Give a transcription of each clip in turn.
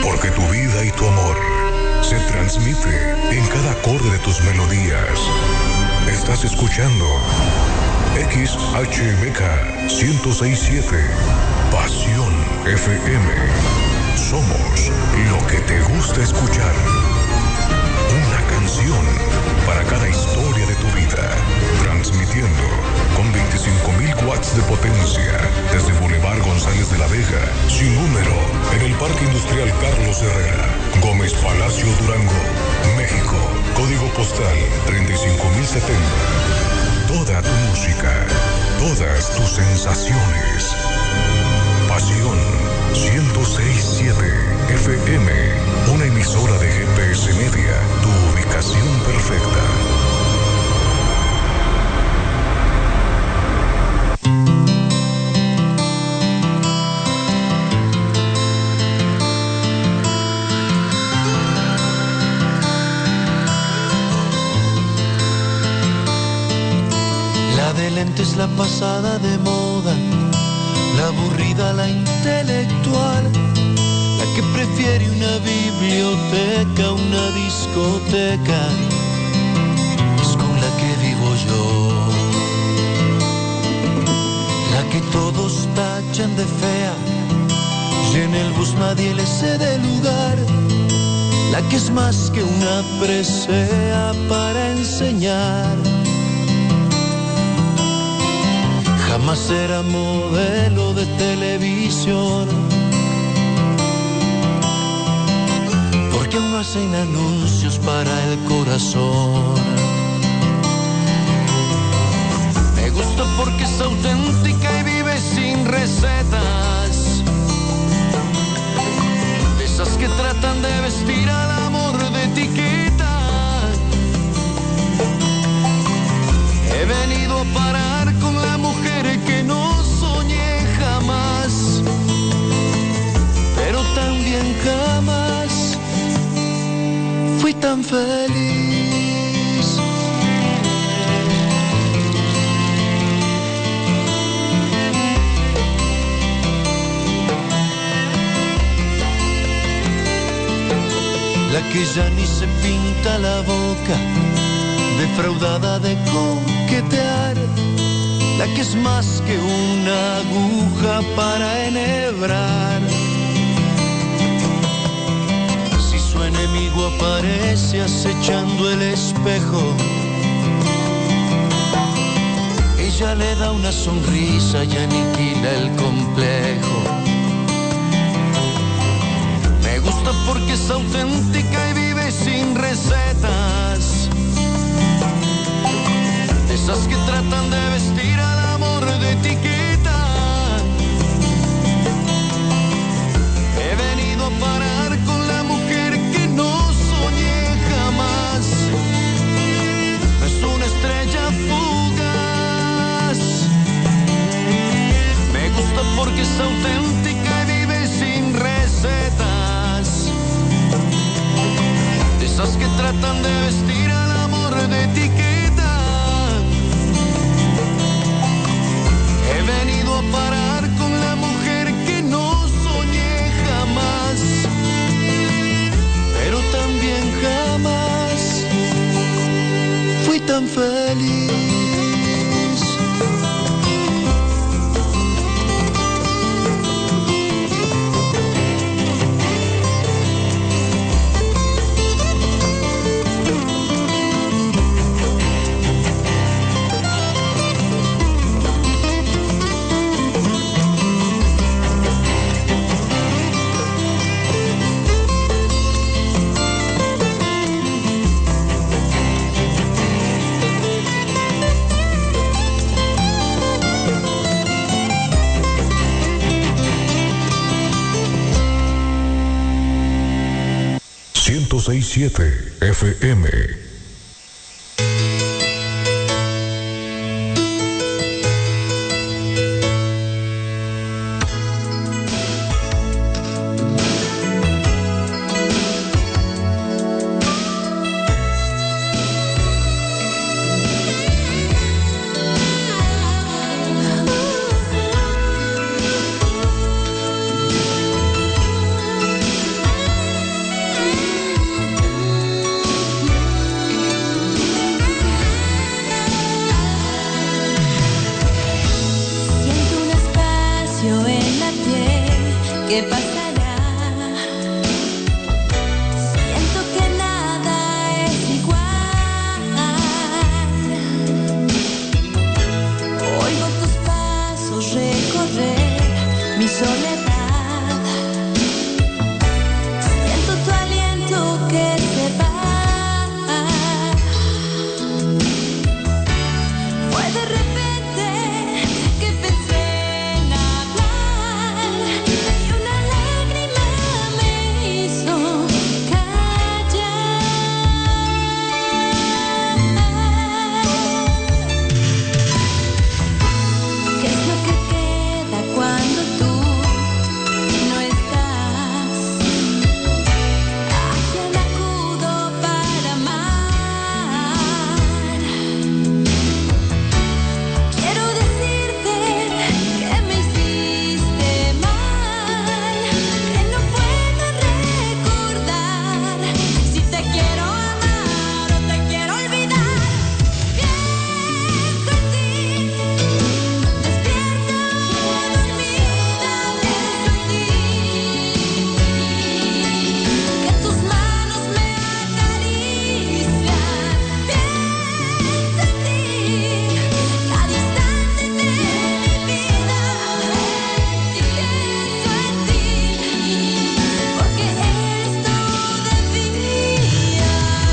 Porque tu vida y tu amor se transmite en cada acorde de tus melodías. Estás escuchando XHMK 106.7 Pasión FM. Somos lo que te gusta escuchar. Una canción para cada historia de tu vida. Transmitiendo con 25.000 watts de potencia desde Boulevard González de la Vega, sin número, en el Parque Industrial Carlos Herrera, Gómez Palacio, Durango, México. Código postal 35.070. Toda tu música, todas tus sensaciones. Pasión 106.7 FM, una emisora de GPS Media, tu ubicación perfecta. La de lentes, la pasada de moda, la aburrida, la intelectual, la que prefiere una biblioteca, una discoteca, es con la que vivo yo. La que todos tachan de fea y en el bus nadie le cede lugar, la que es más que una presea para enseñar. Jamás era modelo de televisión, porque aún no hacen anuncios para el corazón. Me gusta porque es auténtica y vive sin recetas, de esas que tratan de vestir al amor de etiqueta. He venido a parar con la mujer que no soñé jamás, pero también jamás fui tan feliz. La que ya ni se pinta la boca, defraudada de coquetear, la que es más que una aguja para enhebrar. Si su enemigo aparece acechando el espejo, ella le da una sonrisa y aniquila el complejo. Me gusta porque es auténtica y vive sin recetas, de esas que tratan de vestir al amor de etiqueta. He venido a parar con la mujer que no soñé jamás, es una estrella fugaz. Me gusta porque es auténtica y vive sin recetas, de esas que tratan de vestir al amor de etiqueta. He venido a parar con la mujer que no soñé jamás, pero también jamás fui tan feliz. 106.7 FM. ¿Qué pasará? Siento que nada es igual. Oigo tus pasos recorrer mi soledad. Siento tu aliento que se va. Fue de repente que pensé en hablar y una lágrima me hizo callar. ¿Qué es lo que queda cuando tú no estás? ¿A quién acudo para amar? Quiero decirte que me hiciste mal, que no puedo recordar si te quiero amar o te quiero olvidar. Pienso en ti, despierta o dormida, pienso en ti, que tus manos me acarician. Pienso en ti, cada instante de mi vida. Y pienso en ti, porque eres todo de vida.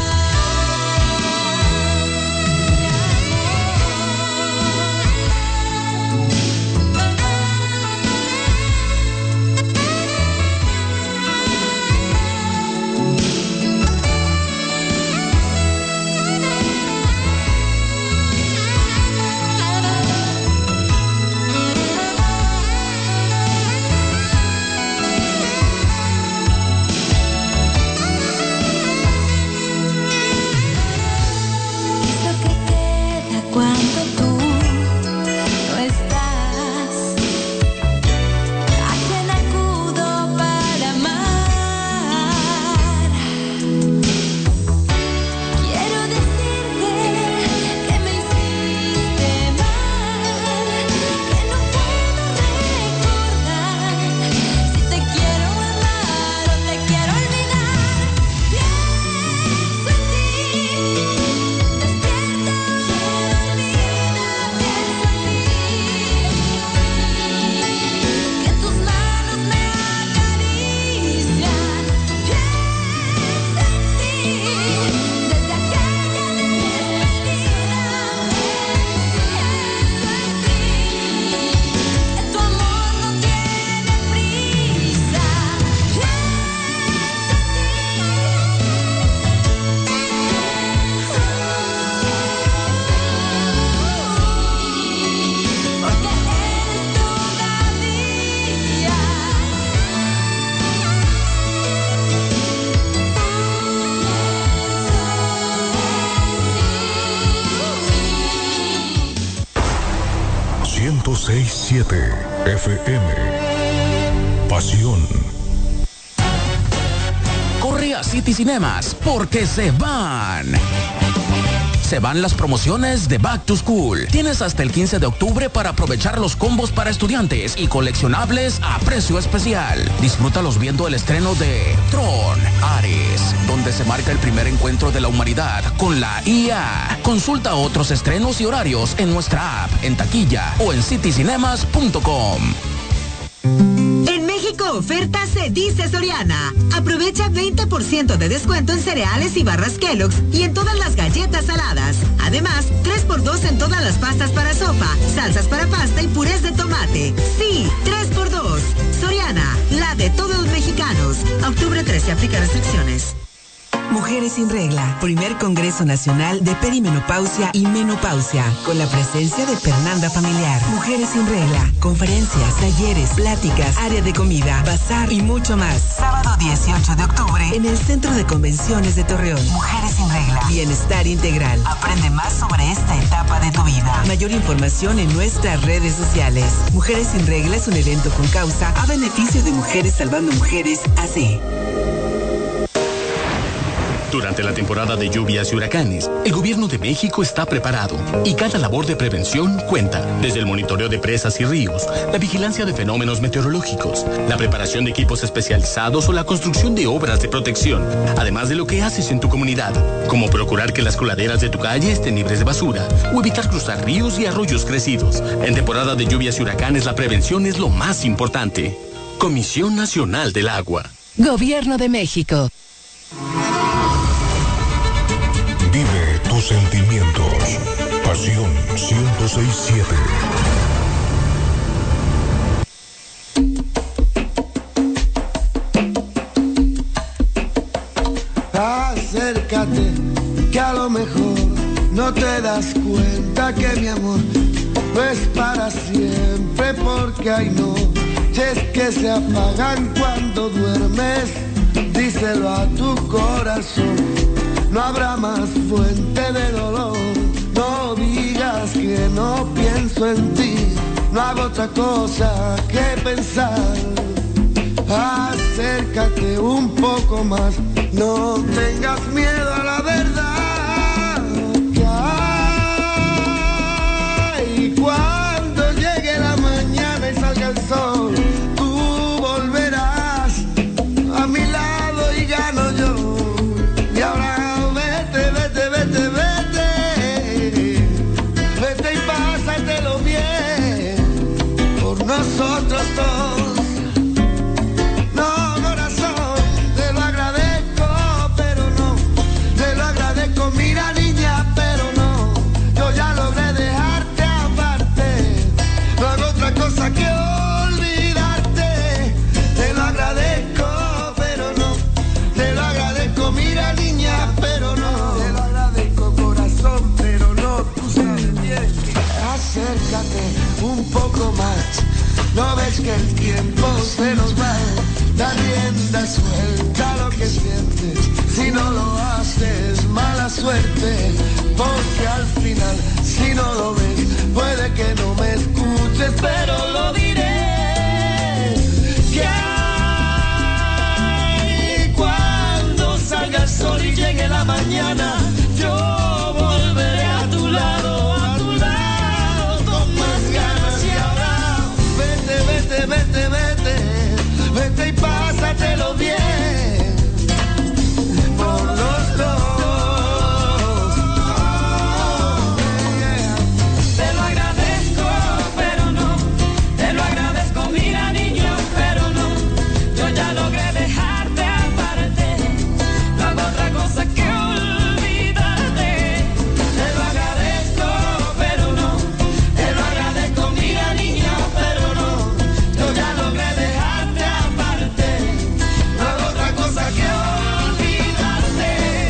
¿Qué es lo que queda cuando tú no estás? ¿A quién acudo para amar? Quiero decirte que me hiciste mal, que no puedo recordar si te quiero amar o te quiero olvidar. Pienso en ti, despierta o dormida, pienso en ti, que tus manos me acarician. Pienso en ti, desde aquella despedida. Pienso en ti, que tu amor no tiene prisa. Porque eres todavía. 106.7 FM. Pasión. Corre a City Cinemas porque se van. Se van las promociones de Back to School. Tienes hasta el 15 de octubre para aprovechar los combos para estudiantes y coleccionables a precio especial. Disfrútalos viendo el estreno de Tron, Ares, donde se marca el primer encuentro de la humanidad con la IA. Consulta otros estrenos y horarios en nuestra app, en taquilla o en citycinemas.com. En México, oferta se dice Soriana. Aprovecha 20% de descuento en cereales y barras Kellogg's y en todas las galletas saladas. Además, 3x2 en todas las pastas para sopa, salsas para pasta y purés de tomate. Sí, 3x2. Soriana, la de todos los mexicanos. A octubre 13, aplica restricciones. Mujeres sin regla, primer Congreso Nacional de Perimenopausia y Menopausia, con la presencia de Fernanda Familiar. Mujeres sin regla, conferencias, talleres, pláticas, área de comida, bazar y mucho más. Sábado 18 de octubre en el Centro de Convenciones de Torreón. Mujeres sin regla, bienestar integral. Aprende más sobre esta etapa de tu vida. Mayor información en nuestras redes sociales. Mujeres sin regla es un evento con causa a beneficio de Mujeres Salvando Mujeres AC. Durante la temporada de lluvias y huracanes, el gobierno de México está preparado y cada labor de prevención cuenta. Desde el monitoreo de presas y ríos, la vigilancia de fenómenos meteorológicos, la preparación de equipos especializados o la construcción de obras de protección. Además de lo que haces en tu comunidad, como procurar que las coladeras de tu calle estén libres de basura o evitar cruzar ríos y arroyos crecidos. En temporada de lluvias y huracanes, la prevención es lo más importante. Comisión Nacional del Agua. Gobierno de México. Vive tus sentimientos. Pasión 106.7. Acércate, que a lo mejor no te das cuenta que mi amor no es para siempre, porque hay noches que se apagan cuando duermes. Díselo a tu corazón, no habrá más fuente de dolor. No digas que no pienso en ti, no hago otra cosa que pensar. Acércate un poco más, no tengas miedo a la verdad. Y cuando llegue la mañana y salga el sol, tú volverás a mi lado y gano yo. Y ahora vete, vete, vete, vete, vete y pásatelo bien por nosotros dos. Un poco más, no ves que el tiempo se nos va, da rienda suelta a lo que sientes, si no lo haces mala suerte, porque al final si no lo ves puede que no me escuches, pero lo diré, que hay cuando salga el sol y llegue la mañana, yo volveré a tu lado. Vete, vete, vete y pásatelo bien por los dos. Te lo agradezco, pero no. Te lo agradezco, mira niño, pero no. Yo ya logré dejarte aparte. No hago otra cosa que olvidarte. Te lo agradezco, pero no. Te lo agradezco, mira niño, pero no. Ya logré dejarte aparte, no hago otra cosa que olvidarte.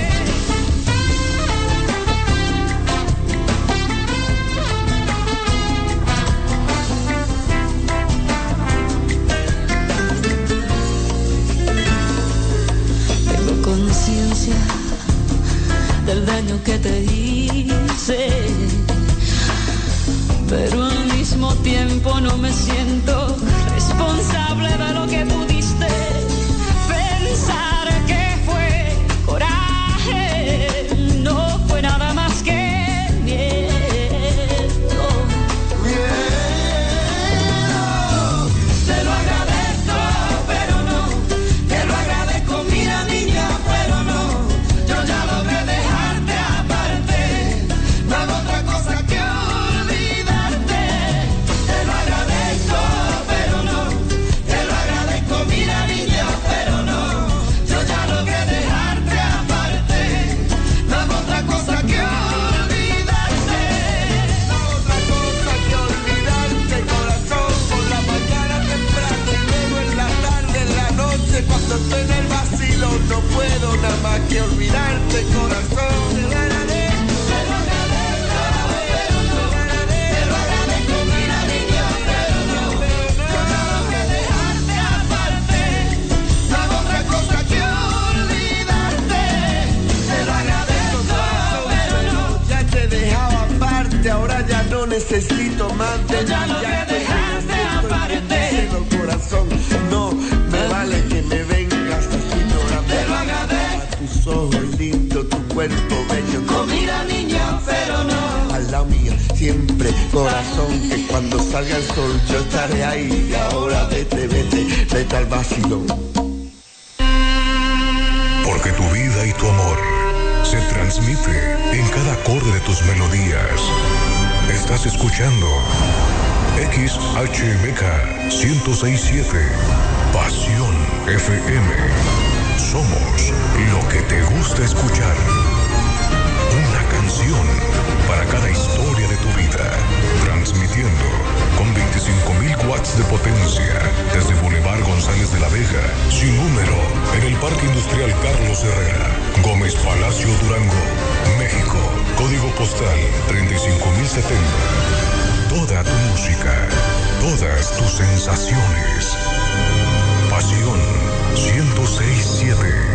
Tengo conciencia del daño que te hice, pero al mismo tiempo no me siento responsable de lo que pudiste pensar que fue coraje, no fue nada más que miedo. Te lo agradezco, pero no, te lo agradezco, mira niña, pero no, yo ya logré dejarte aparte, no hago otra cosa que olvidarte. Te lo agradezco, pero no, te lo agradezco, mira niña, pero no, yo ya logré dejarte aparte, no hago otra cosa que olvidarte. No hago otra cosa que olvidarte, corazón, por la mañana temprano y luego en la tarde, en la noche, cuando estoy en el vacilo, no puedo nada más que olvidarte, corazón. Te lo agradezco, pero no, te lo agradezco, mira niña, pero no, yo ya logré dejarte aparte, no hago otra cosa que olvidarte. Te lo agradezco, pero no, ya te he dejado aparte, ahora ya no necesito más de ti, ya logré dejarte aparte. Díselo, corazón, no me vale que me vengas así llorando. Te lo agradezco. A tus ojos lindos. cuerpo bello. Comida niña, pero no. Al lado mío, siempre corazón, que cuando salga el sol yo estaré ahí. Y ahora vete, vete, vete al vacilón. Porque tu vida y tu amor se transmite en cada acorde de tus melodías. Estás escuchando XHMK 106.7 Pasión FM. Somos lo que te gusta escuchar. Una canción para cada historia de tu vida. Transmitiendo con 25.000 watts de potencia desde Boulevard González de la Vega, sin número, en el Parque Industrial Carlos Herrera, Gómez Palacio, Durango, México. Código postal 35.070. Toda tu música, todas tus sensaciones. Pasión 106.7.